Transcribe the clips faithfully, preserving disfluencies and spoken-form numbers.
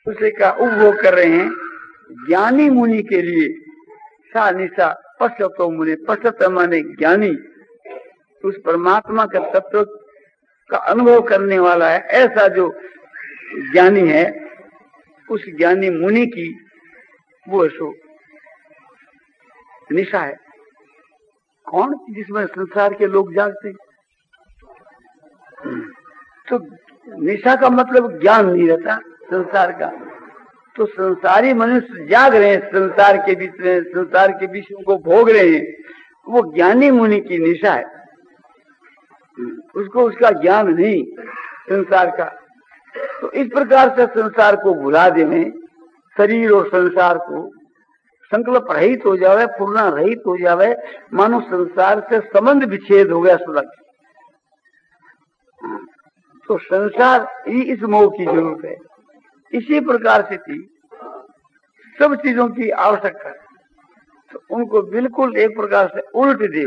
उसे का उपभोग कर रहे हैं। ज्ञानी मुनि के लिए सा निशा पश्चतो मुनि, पश्चत माने ज्ञानी, उस परमात्मा का तत्व का अनुभव करने वाला है, ऐसा जो ज्ञानी है, उस ज्ञानी मुनि की वो सो निशा है। कौन? जिसमें संसार के लोग जागते। तो निशा का मतलब ज्ञान नहीं रहता संसार का। तो संसारी मनुष्य जाग रहे हैं, संसार के बीच में, संसार के विषयों को भोग रहे हैं, वो ज्ञानी मुनि की निशा है। उसको उसका ज्ञान नहीं संसार का। तो इस प्रकार से संसार को भुला देने, शरीर और संसार को संकल्प रहित हो जावे, पूर्णा रहित हो जावे, मानो संसार से संबंध विच्छेद हो गया सुलग। तो संसार ही इस मोह की जरूरत है। इसी प्रकार से थी सब चीजों की आवश्यकता है, तो उनको बिल्कुल एक प्रकार से उल्ट दे।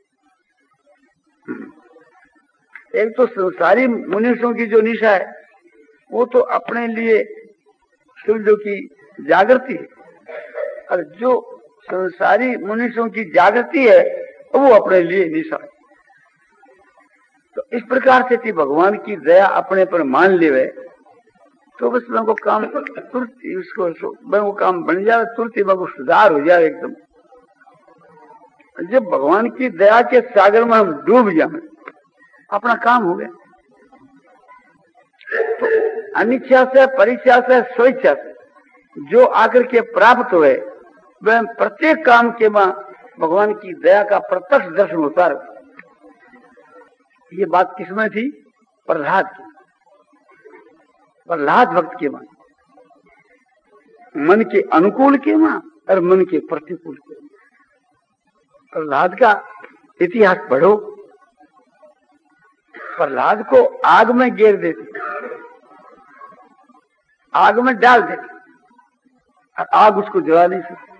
एक तो संसारी मनुष्यों की जो निशा है वो तो अपने लिए समझो की जागृति है, और जो संसारी मनुष्यों की जागृति है वो अपने लिए निशा है। तो इस प्रकार से थी भगवान की दया अपने पर मान लेवे तो बस मैं को काम तुरंत उसको मैं वो काम बन जाए, तुरंत ही मैं को सुधार हो जाए एकदम। जब भगवान की दया के सागर में हम डूब जाए, अपना काम हो गया। तो अनिच्छा से, परीक्षा से, स्वेच्छा से जो आकर के प्राप्त हुए, वह प्रत्येक काम के मां भगवान की दया का प्रत्यक्ष दर्शन होता रहा। ये बात किसमें थी? प्रहलाद की। प्रहलाद भक्त के मां, मन के अनुकूल के मां और मन के प्रतिकूल के मां। प्रहलाद का इतिहास पढ़ो। प्रहलाद को आग में गिर देते, आग में डाल देते और आग उसको जला नहीं सकती।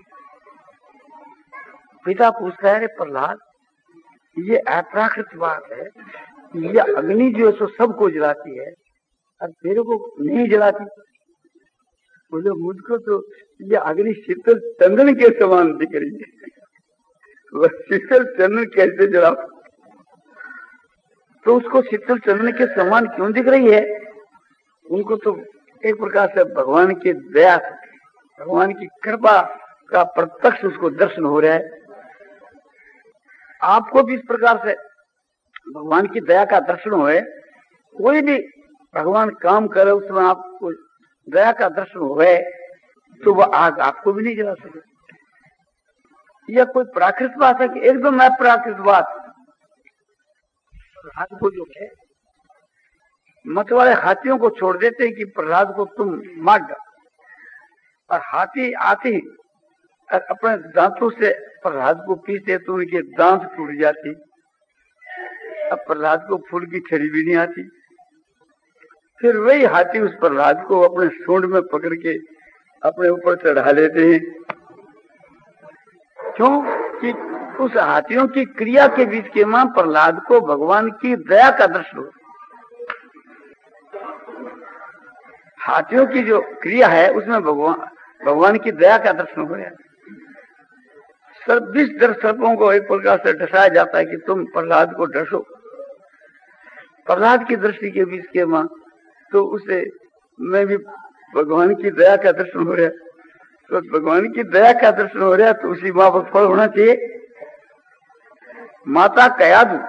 पिता पूछता है, प्रहलाद ये अप्राकृत बात है, ये अग्नि जो है सो सबको जलाती है और तेरे को नहीं जलाती। बोले मुझको तो ये अग्नि शीतल चंदन के समान दिख रही है, वह शीतल चंदन कैसे जला? तो उसको शीतल चंदन के समान क्यों दिख रही है? उनको तो एक प्रकार से भगवान की दया, भगवान की कृपा का प्रत्यक्ष उसको दर्शन हो रहा है। आपको भी इस प्रकार से भगवान की दया का दर्शन होए, कोई भी भगवान काम करे उसमें आपको दया का दर्शन होए, तो वह आग आपको भी नहीं जला सके। यह कोई प्राकृत बात है कि एकदम अप्राकृत बात? प्रहलाद को जो है, मत वाले हाथियों को छोड़ देते हैं कि प्रहलाद को तुम मार डालो, और हाथी आती और अपने दांतों से प्रहलाद को पीसते तो उनके दांत टूट जाती। अब प्रहलाद को फूल की छड़ी भी नहीं आती। फिर वही हाथी उस प्रहलाद को अपने सूंड में पकड़ के अपने ऊपर चढ़ा लेते हैं। क्यों? कि उस हाथियों की क्रिया के बीच के मां प्रहलाद को भगवान की दया का दर्शन हो। हाथियों की जो क्रिया है उसमें भगवान भगवान की दया का दर्शन हो रहा है। बीस दर सर्पों को एक प्रकार से डसाया जाता है कि तुम प्रहलाद को डसो। प्रहलाद की दृष्टि के बीच के मां तो उसे मैं भी भगवान की दया का दर्शन हो रहा, तो भगवान की दया का दर्शन हो रहा तो उसी मां पर फल होना चाहिए। माता कयादू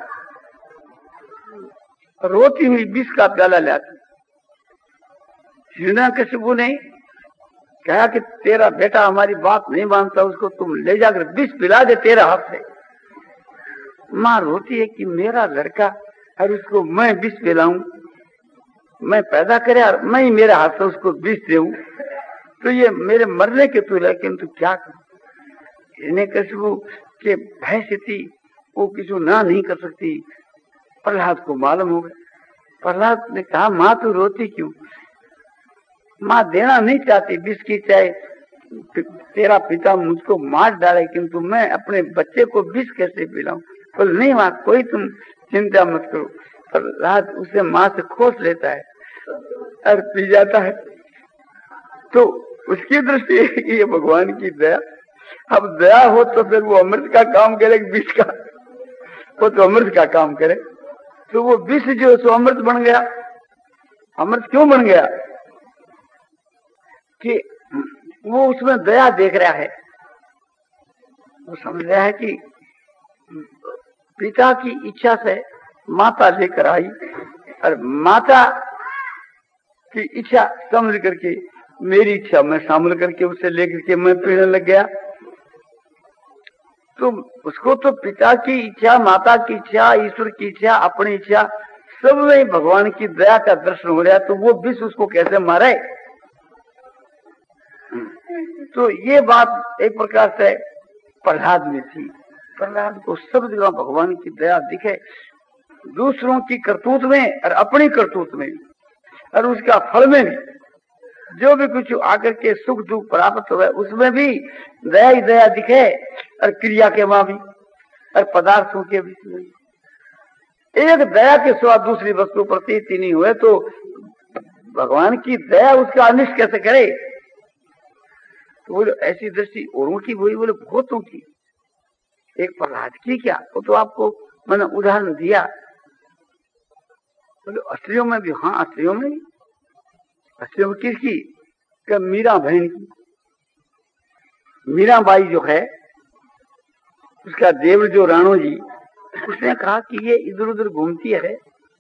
रोती हुई विष का प्याला लाती। हिरण्यकशिपु ने कहा कि तेरा बेटा हमारी बात नहीं मानता, उसको तुम ले जाकर विष पिला दे तेरे हाथ से। मां रोती है कि मेरा लड़का और उसको मैं विष पिलाऊं, मैं पैदा करे और मैं ही मेरे हाथ से उसको विष दूं, तो ये मेरे मरने के तो, लेकिन तू क्या करूं? हिरण्यकशिपु के भय से थी, वो किसी ना नहीं कर सकती। प्रहलाद को मालूम हो गया। प्रहलाद ने कहा, मां तू रोती क्यों? मां देना नहीं चाहती विष की, चाहे तेरा पिता मुझको मार डाले, किंतु मैं अपने बच्चे को विष कैसे पिलाऊं? बोल नहीं मां, कोई तुम चिंता मत करो। प्रहलाद उसे मां से खोस लेता है और पी जाता है। तो उसकी दृष्टि है कि ये भगवान की दया। अब दया हो तो फिर वो अमृत का काम करे विष का, वो तो अमृत का काम करे। तो वो विष जो सो अमृत बन गया। अमृत क्यों बन गया? कि वो उसमें दया देख रहा है, वो समझ रहा है कि पिता की इच्छा से माता लेकर आई और माता की इच्छा समझ करके मेरी इच्छा मैं शामिल करके उसे लेकर के मैं पीने लग गया। तो उसको तो पिता की इच्छा, माता की इच्छा, ईश्वर की इच्छा, अपनी इच्छा, सब में भगवान की दया का दर्शन हो रहा। तो वो विष उसको कैसे मारे? तो ये बात एक प्रकार से प्रहलाद में थी। प्रहलाद को सब जगह भगवान की दया दिखे, दूसरों की करतूत में और अपनी करतूत में और उसका फल में भी, जो भी कुछ आकर के सुख दुख प्राप्त हुए उसमें भी दया ही दया दिखे, और क्रिया के वहां भी और पदार्थों के भी। एक दया के सिवा दूसरी वस्तु प्रतीत ही नहीं हुए तो भगवान की दया उसका अनिष्ट कैसे करे? तो बोले ऐसी दृष्टि औरों की हुई, बोले बहुतों की, एक प्रहलाद की क्या? वो तो आपको मैंने उदाहरण दिया। बोले स्त्रियों में भी? हाँ, स्त्रियों में भी। स्त्रियों में किसकी? क्या? मीरा बहन की। मीराबाई जो है, उसका देवर जो राणो जी, उसने कहा कि ये इधर उधर घूमती है,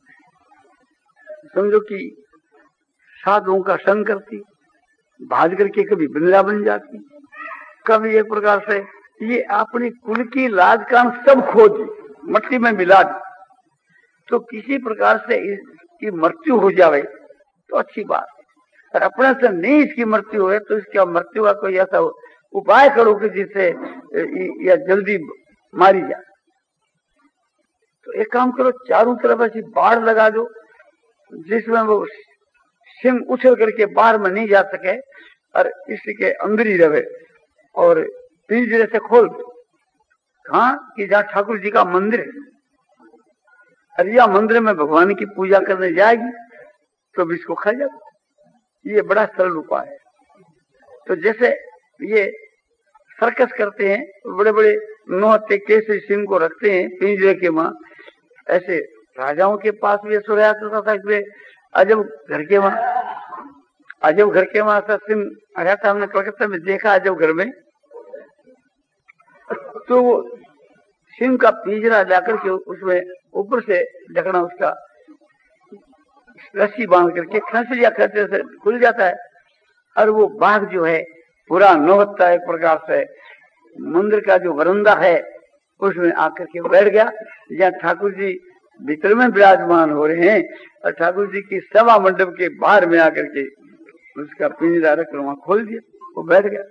समझो कि साधुओं का संग करती, भाज करके कभी वृंदावन जाती, कभी एक प्रकार से ये अपनी कुल की लाज कान सब खो दी, मट्टी में मिला दी। तो किसी प्रकार से इसकी मृत्यु हो जाए तो अच्छी बात है, और अपने से नहीं इसकी मृत्यु हो तो इसका मृत्यु का कोई ऐसा उपाय करो कि जिससे यह जल्दी मारी जाए। तो एक काम करो, चारों तरफ ऐसी बाढ़ लगा दो जिसमें वो सिंह उछल करके बाहर में नहीं जा सके और इसके अंदर ही रहे, और पिंजरे से खोल दो। कहाँ कि जहाँ ठाकुर जी का मंदिर है, और यह मंदिर में भगवान की पूजा करने जाएगी तो इसको खा जाएगा। ये बड़ा सरल उपाय है। तो जैसे ये सर्कस करते हैं, बड़े बड़े नौहत्ते केसरी सिंह को रखते हैं पिंजरे के वहां, ऐसे राजाओं के पास भी ऐसा रहा करता था। अजब घर के वहां अजब घर के वहां ऐसा सिंह आया था, हमने कलकत्ता में देखा अजब घर में। तो वो सिंह का पिंजरा लाकर के उसमें ऊपर से ढकना, उसका रस्सी बांध करके खंसलिया खर्चे से खुल जाता है, और वो बाघ जो है पूरा नौहत्ता एक प्रकार से मंदिर का जो वरंदा है उसमें आकर के बैठ गया, जहाँ ठाकुर जी भीतर में विराजमान हो रहे हैं, और ठाकुर जी की सभा मंडप के बाहर में आकर के उसका पिंजरा रख वहां खोल दिया, वो बैठ गया।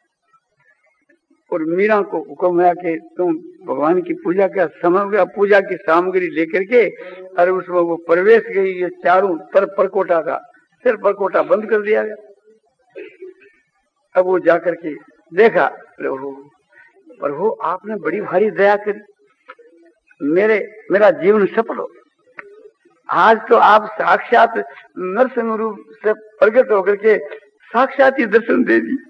और मीरा को हुक्म है कि तुम भगवान की पूजा का समय हो गया, पूजा की सामग्री लेकर के, और उसमें वो प्रवेश गई। ये चारों तरफ परकोटा था, सिर्फ परकोटा बंद कर दिया गया। अब वो जाकर के देखा, प्रभु आपने बड़ी भारी दया करी, मेरे मेरा जीवन सफल हो। आज तो आप साक्षात नरसिंह रूप से प्रकट होकर के साक्षात ही दर्शन दे दी।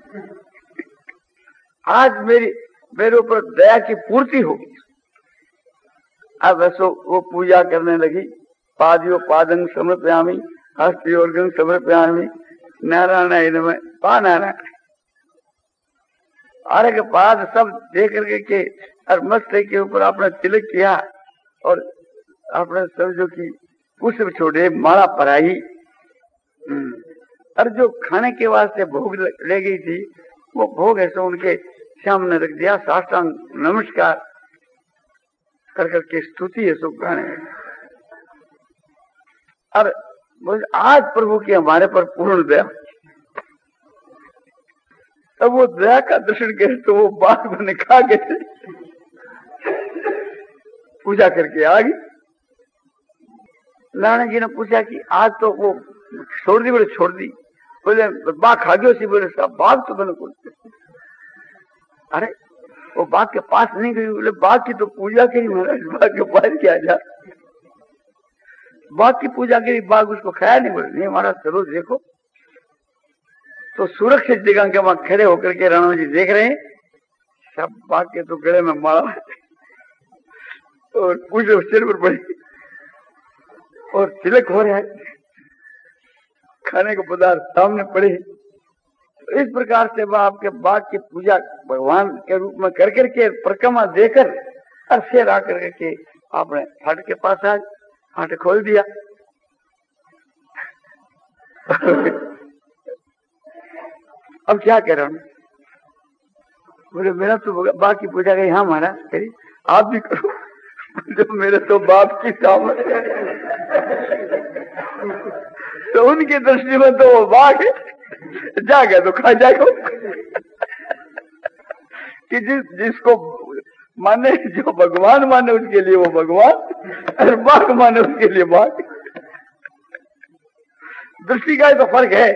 आज मेरी मेरे ऊपर दया की पूर्ति होगी। अब ऐसो वो पूजा करने लगी। पादियो पादं समर्पयामि, हस्तियोर्घं समर्पयामि, नारायण नमः, पा नारायण। आरे के पाद सब दे करके के और मस्ते के ऊपर आपने तिलक किया, और आपने समझो कि पुष्प छोड़े, माला पराई, और जो खाने के वास्ते भोग ले गई थी वो भोग ऐसे उनके सामने रख दिया। साष्टांग नमस्कार कर करके स्तुति है सब गाने। और आज प्रभु की हमारे पर पूर्ण दया। तब वो दया का दर्शन करे तो वो बाघ बने खा गए, पूजा करके आ गई। नारायण जी ने पूछा कि आज तो वो छोड़ दी? बोले छोड़ दी। बोले बाघ खा गयो सी? बोले सब बाघ तो बने कुछ। अरे वो बाघ के पास नहीं गई। बोले बाघ की तो पूजा करी महाराज, बाघ के पास क्या जा, बाघ की पूजा करी, बाघ उसको खाया नहीं। बोले नहीं महाराज चलो देखो। तो सुरक्षित जगह के वहां खड़े होकर के राणा जी देख रहे हैं, सब बाग के तो गले में माला और पूछो सिर पर पड़ी और तिलक हो रहा है, खाने के पदार्थ सामने पड़े। तो इस प्रकार से वह आपके बाग की पूजा भगवान के रूप में कर करके परिक्रमा देकर और फिर आकर के आपने फाटक के पास आज फाटक खोल दिया। अब क्या कह रहा हूं? बोले मेरा तो बाप की पूजा गई। हाँ महाराज करी, आप भी करो। जो मेरे तो बाप की काम है। तो उनकी दृष्टि में तो वो बाघ है, जागे तो खा जाएगा। कि जिस जिसको माने, जो भगवान माने उसके लिए वो भगवान और बाघ माने उसके लिए बाघ। दृष्टि का तो फर्क है।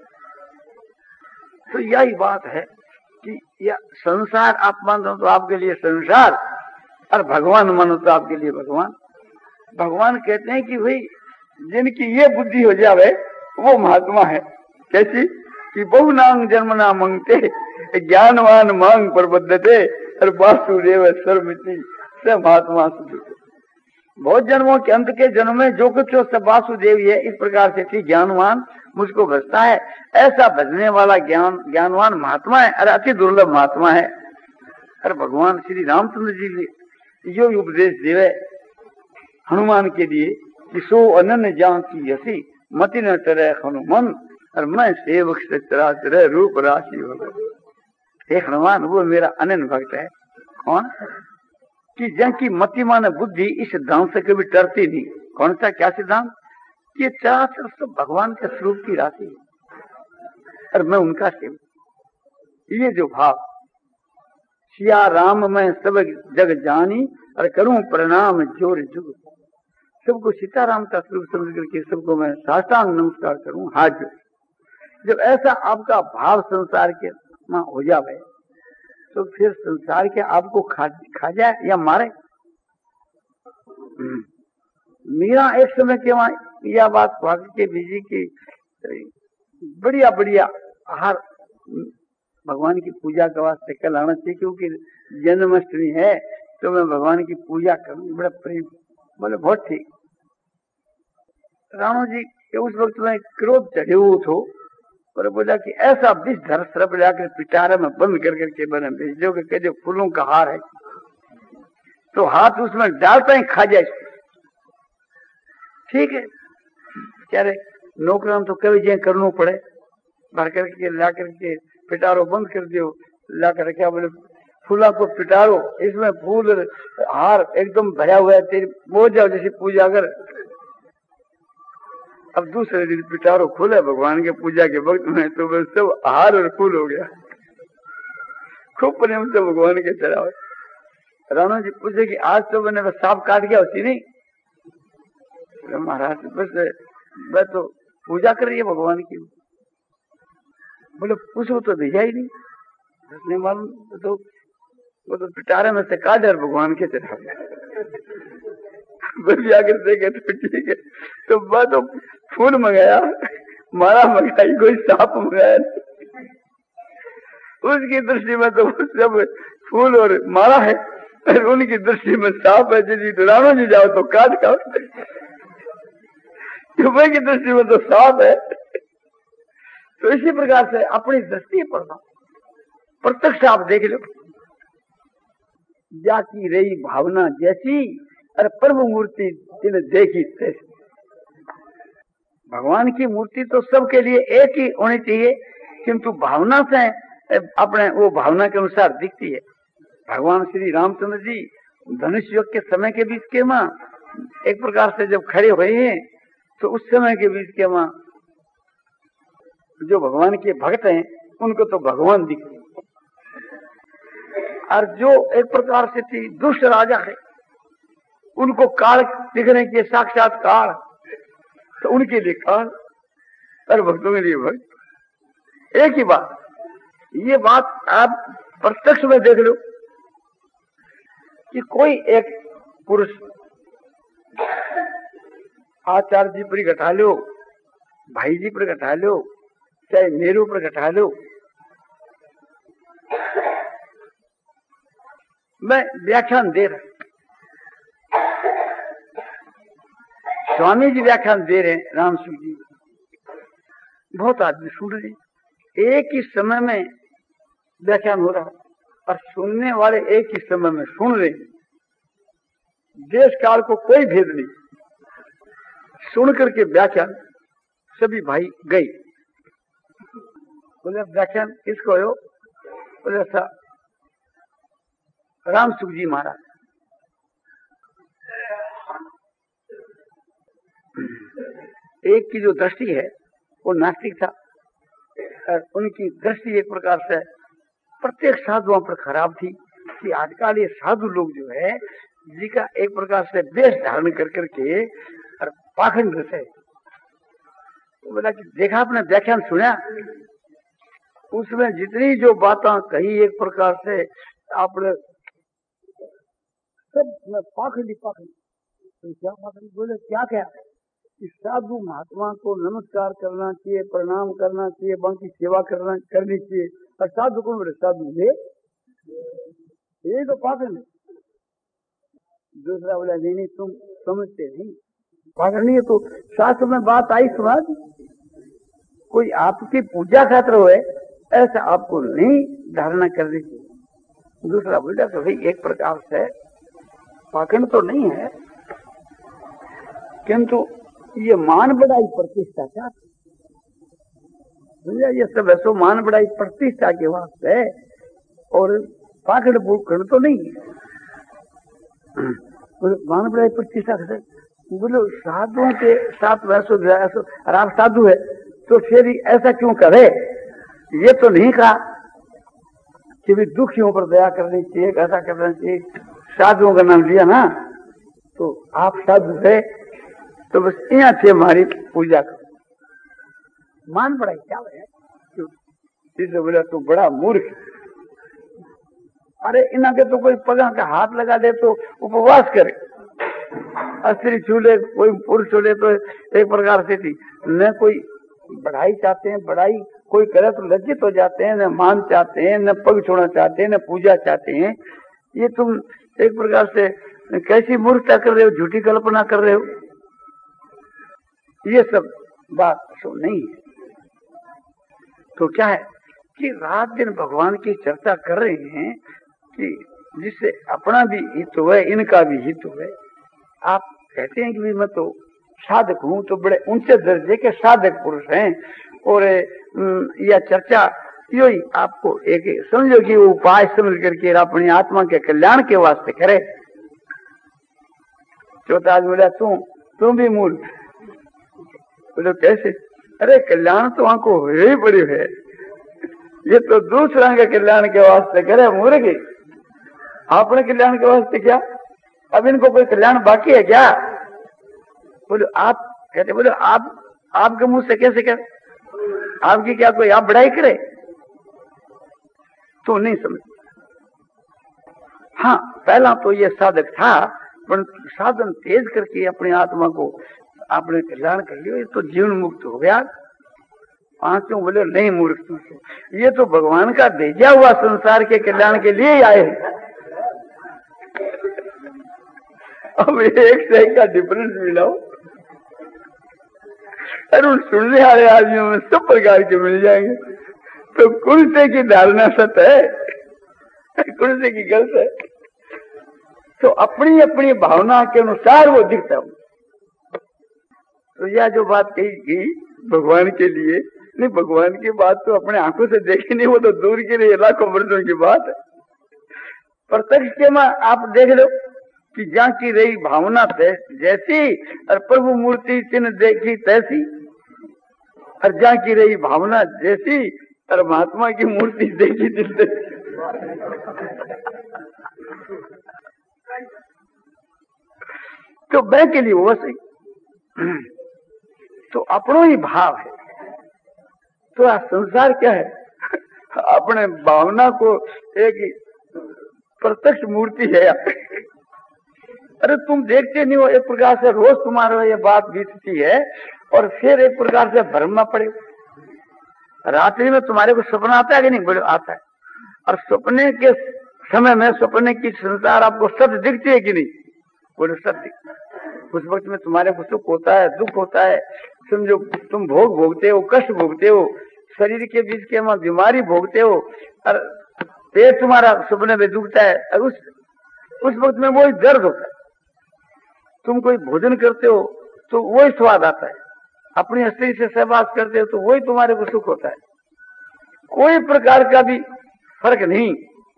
तो यही बात है कि यह संसार आप मानो तो आपके लिए संसार और भगवान मानो तो आपके लिए भगवान। भगवान कहते हैं कि भाई जिनकी ये बुद्धि हो जावे वो महात्मा है। कैसी? कि बहु नांग जन्म ना मंगते ज्ञानवान मांग पर बद्धते और वासुदेव सर्वमिति से महात्मा सुधरते। बहुत जन्मों के अंत के जन्म में जो कुछ हो सब वासुदेव है। इस प्रकार से थी ज्ञानवान मुझको भजता है, ऐसा भजने वाला ज्ञान ज्ञानवान महात्मा है और अति दुर्लभ महात्मा है। और भगवान श्री रामचंद्र जी ने यो उपदेश दिए हनुमान के लिए कि सो अनन्य जान की यसी मति न टरे हनुमान और मैं सेवक से चराचर रूप राशि हो गए। हे हनुमान वो मेरा अनन्य भक्त है। कौन? कि जिनकी मति मान बुद्धि इस सिद्धांत से कभी डरती नहीं। कौन सा? क्या सिद्धांत? कि चराचर सब भगवान के स्वरूप की राशि है और मैं उनका सेवक। ये जो भाव सिया राम मैं सब जग जानी और करूं प्रणाम जोर जुग। सबको सीताराम का स्वरूप समझ करके सबको मैं साष्टांग नमस्कार करूं, हाथ जोड़। जब ऐसा आपका भाव संसार के मां हो जाए तो फिर संसार के आपको खा खा जाए या मारे। मीरा एक समय के वहां यह बात स्वागत के बीजी की बढ़िया बढ़िया आहार भगवान की पूजा के वास्ते कल आना चाहिए, क्योंकि जन्माष्टमी है तो मैं भगवान की पूजा करूं, बड़ा प्रेम। बोले बहुत ठीक। राणो जी के उस वक्त में क्रोध चढ़े हुए थो, पर बोला कि ऐसा बीस धर सरप जाकर पिटारे में बंद कर करके बने भेज दो कि जो फूलों का हार है तो हाथ उसमें डालता ही खा जाए। ठीक है, क्या रे नौकरान तो कभी जे करना पड़े, भर करके ला करके पिटारो बंद कर दियो, ला कर क्या बोले फूला को पिटारो, इसमें फूल हार एकदम भरा हुआ है, तेरी वो जाओ जैसी पूजा कर। अब दूसरे दिन पिटारो खोले भगवान के पूजा के वक्त में तो बस सब हार और फूल हो गया। खूब प्रेम से भगवान के चढ़ावे। राणा जी पूछे कि आज तो मैंने बस सांप काट गया होती नहीं? महाराज बस मैं तो पूजा कर रही है भगवान की। बोले पूछो तो भेजा ही नहीं, नहीं मालूम तो वो तो पिटारे में से काट और भगवान के चढ़ावे। बस आकर देखे तो ठीक है, तो मैं तो फूल मंगाया, माला मंगाई, कोई सांप मंगाया नहीं। उसकी दृष्टि में तो सब फूल और माला है और उनकी दृष्टि में सांप है। जी तो राणो जी जाओ तो काट खाओ, की दृष्टि में तो सांप है। तो इसी प्रकार से अपनी दृष्टि पर प्रत्यक्ष आप देख लो, जाकी रही भावना जैसी और प्रभु मूर्ति जिन्हें देखी तैसी। भगवान की मूर्ति तो सबके लिए एक ही होनी चाहिए, किंतु भावना से अपने वो भावना के अनुसार दिखती है। भगवान श्री रामचंद्र जी धनुष युग के समय के बीच के मां एक प्रकार से जब खड़े हुए हैं तो उस समय के बीच के मां जो भगवान के भक्त हैं उनको तो भगवान दिखते हैं, और जो एक प्रकार से थी दुष्ट राजा है उनको काल दिखने के साक्षात काल, तो उनके लिए काल और भक्तों के लिए भक्त। एक ही बात, ये बात आप प्रत्यक्ष में देख लो कि कोई एक पुरुष आचार्य जी पर घटा लो, भाई जी पर घटा लो, चाहे मेरे ऊपर घटा लो, मैं व्याख्यान दे रहा, स्वामी जी व्याख्यान दे रहे हैं, राम सिंह जी, बहुत आदमी सुन रहे, एक ही समय में व्याख्यान हो रहा और सुनने वाले एक ही समय में सुन रहे, देश काल को कोई भेद नहीं। सुन करके व्याख्यान सभी भाई गए, बोले व्याख्यान किसको हो? बोले सा राम सुख जी महाराज। एक की जो दृष्टि है वो नास्तिक था और उनकी दृष्टि एक प्रकार से प्रत्येक साधुओं पर खराब थी कि आजकल ये साधु लोग जो है जी का एक प्रकार से वेश धारण कर करके और पाखंड रहते है। तो बोला कि देखा आपने व्याख्यान सुना, उसमें जितनी जो बातें कही एक प्रकार से आपने सब पाखंडी पाखंडी। तो क्या पाखंडी? बोले क्या क्या? इस साधु महात्मा को नमस्कार करना चाहिए, प्रणाम करना चाहिए, बाकी सेवा करना करनी चाहिए। और साधु कौन? बोले साधु ये ये तो पाखंड है। दूसरा बोला नहीं नहीं तुम समझते नहीं, पाखंड नहीं है। तो शास्त्र में बात आई सुना, कोई आपकी पूजा खातिर हो ऐसा आपको नहीं धारणा करनी चाहिए। दूसरा बोला तो भाई एक प्रकार से पाखंड तो नहीं है, किंतु ये मान बढ़ाई प्रतिष्ठा चाहते, ये सब ऐसो मान बढ़ाई प्रतिष्ठा के वास्ते और पाखंड भूखंड तो नहीं है। मान बढ़ाई प्रतिष्ठा से बोलो साधुओं के साथ वैसो ऐसो, और आप साधु है तो फिर ऐसा क्यों करे? ये तो नहीं कहा कि भी दुखियों पर दया करनी चाहिए, ऐसा करना चाहिए। साधुओं का नाम लिया ना, तो आप साधु है तो बस यहाँ से हमारी पूजा करो। मान बढ़ाई क्या है? इससे बोला तू बड़ा मूर्ख। अरे इन्हें के तो कोई पगा का हाथ लगा दे तो उपवास करे, स्त्री छूले कोई पुरुष छूले तो एक प्रकार से थी न कोई बढ़ाई चाहते हैं, बढ़ाई कोई करे तो लज्जित हो जाते हैं, न मान चाहते हैं, न पग छोड़ना चाहते हैं, न पूजा चाहते हैं। ये तुम एक प्रकार से कैसी मूर्खता कर रहे हो, झूठी कल्पना कर रहे हो। ये सब बात तो नहीं है। तो क्या है कि रात दिन भगवान की चर्चा कर रहे हैं कि जिससे अपना भी हित हुए, इनका भी हित हुए। आप कहते हैं कि भी मैं तो साधक हूं, तो बड़े ऊंचे दर्जे के साधक पुरुष हैं, और यह चर्चा यो ही आपको एक समझो कि वो उपाय समझ करके अपनी आत्मा के कल्याण के वास्ते करे। चौथा आज बोला तू तुम भी मूर्ख। बोलो कैसे? अरे कल्याण तो आंखों ही पड़ी है, ये तो दूसरा के कल्याण के वास्ते करे मूर्ख। अपने कल्याण के वास्ते क्या? अब इनको कोई कल्याण बाकी है क्या? बोलो आप कहते, बोलो आप आपके मुंह से कैसे कह, आपकी क्या कोई आप बढ़ाई करे? तो नहीं समझ। हाँ पहला तो ये साधक था, पर साधन तेज करके अपनी आत्मा को आपने कल्याण कर लिया, ये तो जीवन मुक्त हो गया। पांचों बोले नहीं मूर्ख, ये तो भगवान का भेजा हुआ संसार के कल्याण के लिए ही आए। अब एक से एक का डिफरेंस मिलाओ, अरे उन सुनने वाले आदमियों में सब प्रकार के मिल जाएंगे। तो कुर्से की धारणा सत है, कुर्से की गलत है। तो अपनी अपनी भावना के अनुसार वो दिखता है। तो यह जो बात कही गई भगवान के लिए नहीं, भगवान की बात तो अपने आंखों से देखी नहीं, वो तो दूर के लिए लाखों वर्षों की बात है। प्रत्यक्ष के में आप देख लो कि जहाँ की रही भावना जैसी और प्रभु मूर्ति चिन्ह देखी तैसी, और जहाँ की रही भावना जैसी और महात्मा की मूर्ति देखी दिल तैसी। तो मैं के लिए वो सही, तो अपनो ही भाव है। तो आ संसार क्या है? अपने भावना को एक प्रत्यक्ष मूर्ति है। अरे तुम देखते नहीं हो, एक प्रकार से रोज तुम्हारा ये बात बीतती है और फिर एक प्रकार से भ्रम में पड़े। रात्रि में तुम्हारे को सपना आता है कि नहीं? बोले आता है। और सपने के समय में सपने की संसार आपको सत्य दिखती है कि नहीं? बोले सत्य। उस वक्त में तुम्हारे को सुख होता है, दुख होता है, समझो तुम भोग भोगते हो, कष्ट भोगते हो, शरीर के बीच के में बीमारी भोगते हो, और पेट तुम्हारा सपने में दुखता है, और उस उस वक्त में वही दर्द होता है। तुम कोई भोजन करते हो तो वही स्वाद आता है, अपनी स्त्री से सहवास करते हो तो वही तुम्हारे को सुख होता है, कोई प्रकार का भी फर्क नहीं।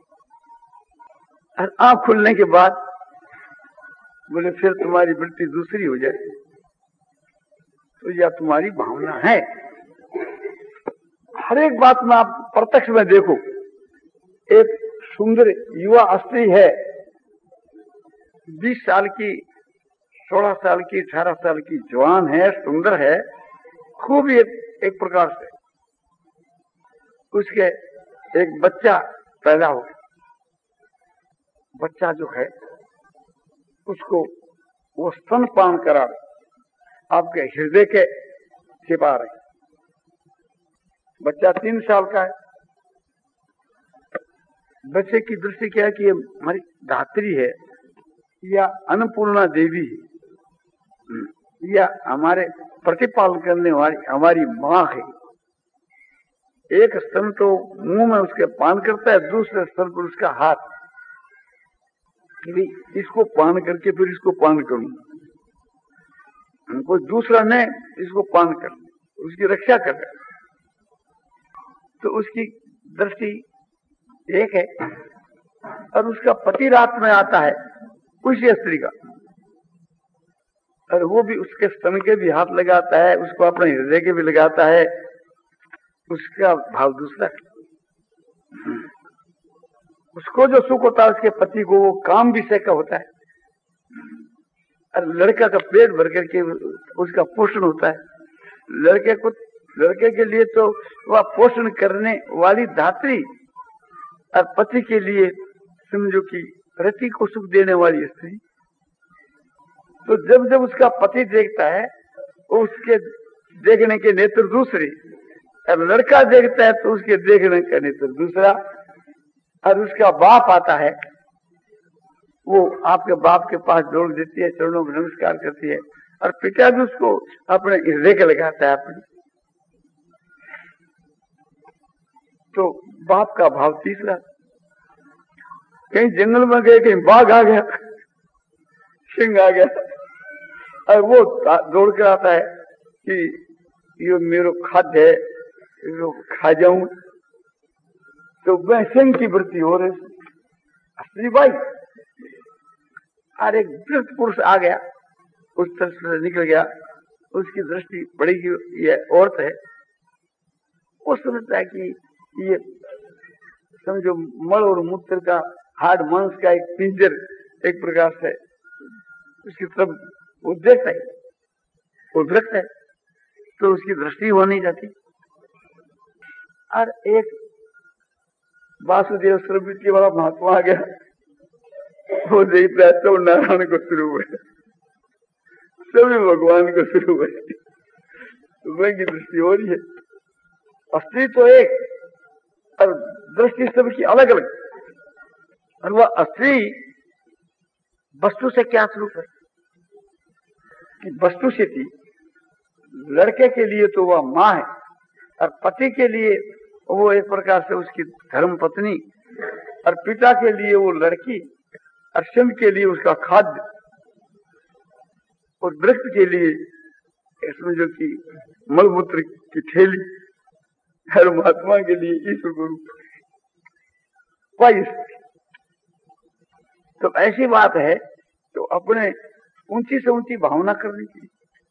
और आंख खुलने के बाद बोले फिर तुम्हारी वृत्ति दूसरी हो जाए, तो यह तुम्हारी भावना है। हर एक बात में आप प्रत्यक्ष में देखो, एक सुंदर युवा स्त्री है, बीस साल की, सोलह साल की, अठारह साल की, जवान है, सुंदर है, खूब एक, एक प्रकार से उसके एक बच्चा पैदा हो गया। बच्चा जो है उसको वो स्तनपान करा रहे, आपके हृदय के छिपा रहे। बच्चा तीन साल का है। बच्चे की दृष्टि क्या है कि ये हमारी धात्री है या अन्नपूर्णा देवी है या हमारे प्रतिपालन करने वाली हमारी माँ है। एक स्तन तो मुंह में उसके पान करता है, दूसरे स्तन पर उसका हाथ, इसको पान करके फिर इसको पान करूंगा, कोई दूसरा नहीं इसको पान कर, उसकी रक्षा कर। तो उसकी दृष्टि एक है, और उसका पति रात में आता है उसी स्त्री का, और वो भी उसके स्तन के भी हाथ लगाता है, उसको अपने हृदय के भी लगाता है, उसका भाव दूसरा। उसको जो सुख होता है उसके पति को वो काम विषय का होता है, और लड़का का पेट भर करके उसका पोषण होता है। लड़के को, लड़के के लिए तो वह पोषण करने वाली धात्री, और पति के लिए समझो कि रति को सुख देने वाली स्त्री। तो जब जब उसका पति देखता है उसके देखने के नेत्र दूसरे, और लड़का देखता है तो उसके देखने का नेत्र दूसरा, और उसका बाप आता है, वो आपके बाप के पास दौड़ देती है, चरणों में नमस्कार करती है, और पिता भी उसको अपने हृदय के लगाता है अपने। तो बाप का भाव तीसरा। कहीं जंगल में गए, कहीं बाघ आ गया, सिंह आ गया, और वो दौड़ कर आता है कि ये मेरो खाद्य है, इसको खा जाऊं, तो वह सिंह की वृत्ति हो रही। असली भाई, और एक वृद्ध पुरुष आ गया, उस तरफ से निकल गया, उसकी दृष्टि बड़ी ये औरत है, वो समझता है कि ये समझो मल और मूत्र का हाड मांस का एक पिंजर एक प्रकार से उसकी तरफ वो देखता है, वो विरक्त है, तो उसकी दृष्टि हो नहीं जाती। और एक वासुदेव सर्वविद्य वाला महात्मा आ गया, वो देखता है सब नारायण को शुरू हुए, सभी भगवान को शुरू हुए, वह की दृष्टि हो रही है। स्त्री तो एक, और दृष्टि सबकी अलग अलग, और वह स्त्री वस्तु से क्या स्वरूप है कि वस्तु से थी। लड़के के लिए तो वह माँ है, और पति के लिए वो एक प्रकार से उसकी धर्म पत्नी, और पिता के लिए वो लड़की, और सिंह के लिए उसका खाद्य, और वृक्ष के लिए इसमें जो कि मलमूत्र की थैली, हर महात्मा के लिए ईश्वर गुरु। तो ऐसी बात है, तो अपने ऊंची से ऊंची भावना करनी चाहिए।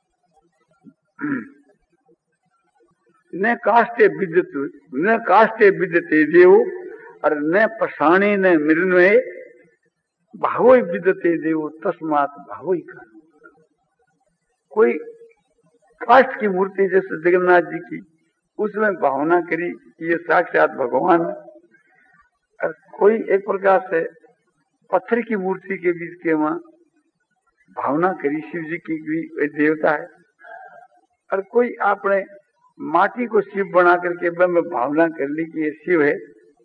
न काष्टे विद्यते न काष्टे विद्यते देव, और न पषाणे न मृण्मये, भावो विद्यते देव तस्मात् भावो ही। कोई काष्ठ की मूर्ति जैसे जगन्नाथ जी की, उसमें भावना करी ये साक्षात भगवान, और कोई एक प्रकार से पत्थर की मूर्ति के बीच के वहां भावना करी शिव जी की भी देवता है, और कोई आपने माटी को शिव बना करके मैं भावना कर ली कि ये शिव है,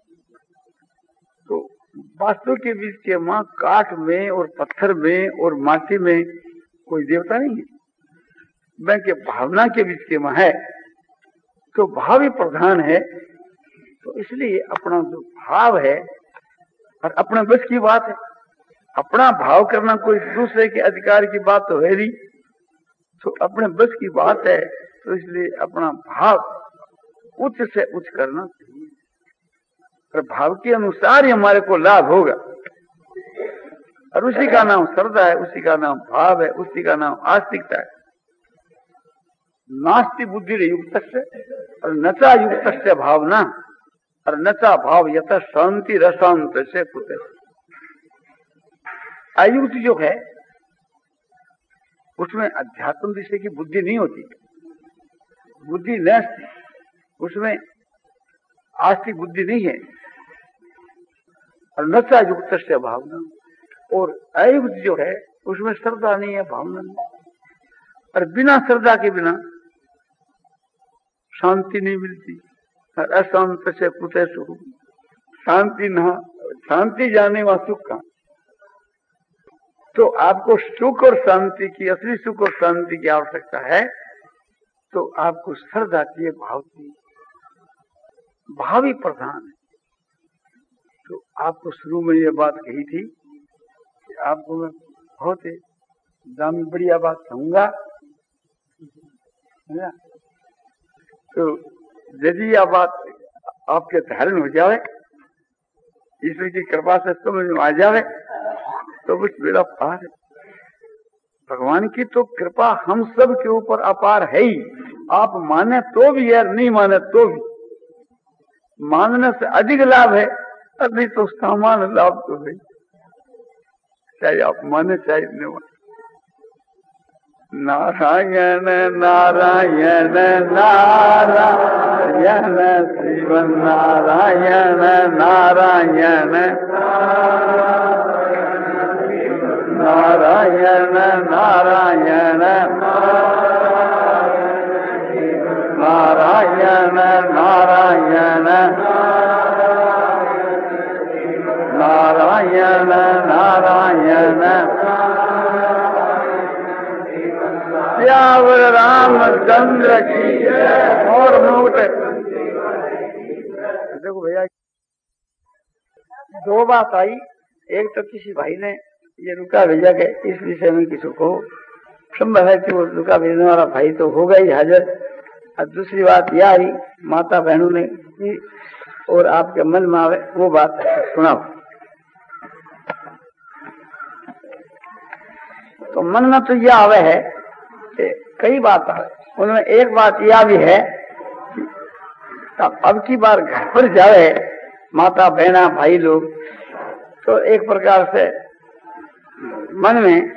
तो वास्तव के बीच के माँ काठ में और पत्थर में और माटी में कोई देवता नहीं है। मैं के भावना के बीच के माँ है, तो भाव ही प्रधान है। तो इसलिए अपना जो भाव है और अपने बस की बात है, अपना भाव करना कोई दूसरे के अधिकार की बात तो है नहीं, तो अपने बस की बात है। तो इसलिए अपना भाव उच्च से उच्च करना चाहिए और भाव के अनुसार ही हमारे को लाभ होगा। और उसी का नाम श्रद्धा है, उसी का नाम भाव है, उसी का नाम आस्तिकता है। नास्ति बुद्धि युक्त से और नचा युक्त से भावना और नचा भाव यथ शांति रशांत से कुछ। अयुक्त जो है उसमें अध्यात्म विषय की बुद्धि नहीं होती, बुद्धि नष्ट, उसमें आस्तिक बुद्धि नहीं है। और नशा युक्त से भावना, और अयुक्त जो है उसमें श्रद्धा नहीं है, भावना नहीं। और बिना श्रद्धा के बिना शांति नहीं मिलती। और अशांत से कुछ सुख, शांति न, शांति जाने व सुख का। तो आपको सुख और शांति की, असली सुख और शांति की आवश्यकता है, तो आपको श्रद्धा चाहिए, भाव चाहिए। भाव ही प्रधान है। तो आपको शुरू में ये बात कही थी कि आपको मैं बहुत ही दामी बढ़िया बात कहूंगा, तो यदि यह बात आपके धारण हो जाए, ईश्वर की कृपा से समझ में आ जाए, तो कुछ बेड़ा पार है। भगवान की तो कृपा हम सब के ऊपर अपार है ही। आप माने तो भी है, नहीं माने तो भी। मानने से अधिक लाभ है, अभी तो सामान्य लाभ तो है, चाहे आप माने चाहे नहीं माने। नारायण नारायण नारायण शिव नारायण नारायण नारायण नारायण नारायण नारायण नारायण नारायण श्यावर रामचंद्र की और मोट। देखो भैया, दो बात आई। एक तो किसी भाई ने ये रुका भेजा के इस विषय में किसी को संभव है कि वो रुका भेजने वाला भाई तो हो गई हाजिर। और दूसरी बात यह आई, माता बहनों ने की और आपके मन में आवे वो बात सुनाओ। तो मन में तो यह आवे है कि कई बात आवे, उनमें एक बात यह भी है कि अब की बार घर पर जावे माता बहना भाई लोग, तो एक प्रकार से मन में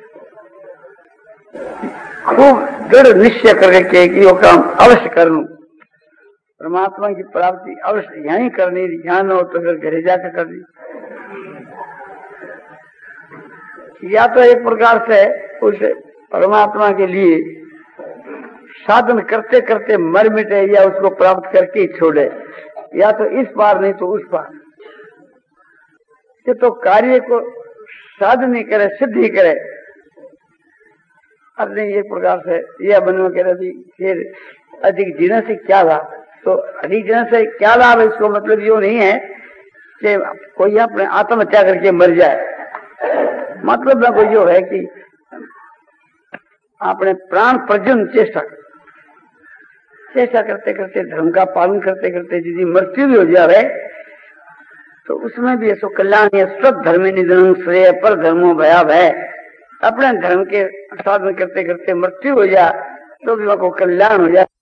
खूब दृढ़ निश्चय करके कि वो काम अवश्य कर लूं, परमात्मा की प्राप्ति अवश्य यहीं करनी, यहाँ न हो तो फिर घरे जाकर करनी। या तो एक प्रकार से उस परमात्मा के लिए साधन करते करते मर मिटे या उसको प्राप्त करके ही छोड़े, या तो इस पार नहीं तो उस पार। ये तो कार्य को साधन ही करे, सिद्ध ही करे। अब नहीं एक प्रकार से यह मन में कह रहे थी फिर अधिक जीने से क्या लाभ, तो अधिक जीने से क्या लाभ है, इसको मतलब यो नहीं है कि कोई अपने आत्महत्या करके मर जाए। मतलब ना कोई जो है कि अपने प्राण प्रजन चेष्टा चेष्टा करते करते धर्म का पालन करते करते यदि मृत्यु भी हो जाए तो उसमें भी ऐसा कल्याण है। सब धर्म निधन श्रेय पर धर्मो भया भय, अपने धर्म के साधन करते करते मृत्यु हो जाए तो भी को कल्याण हो जाए।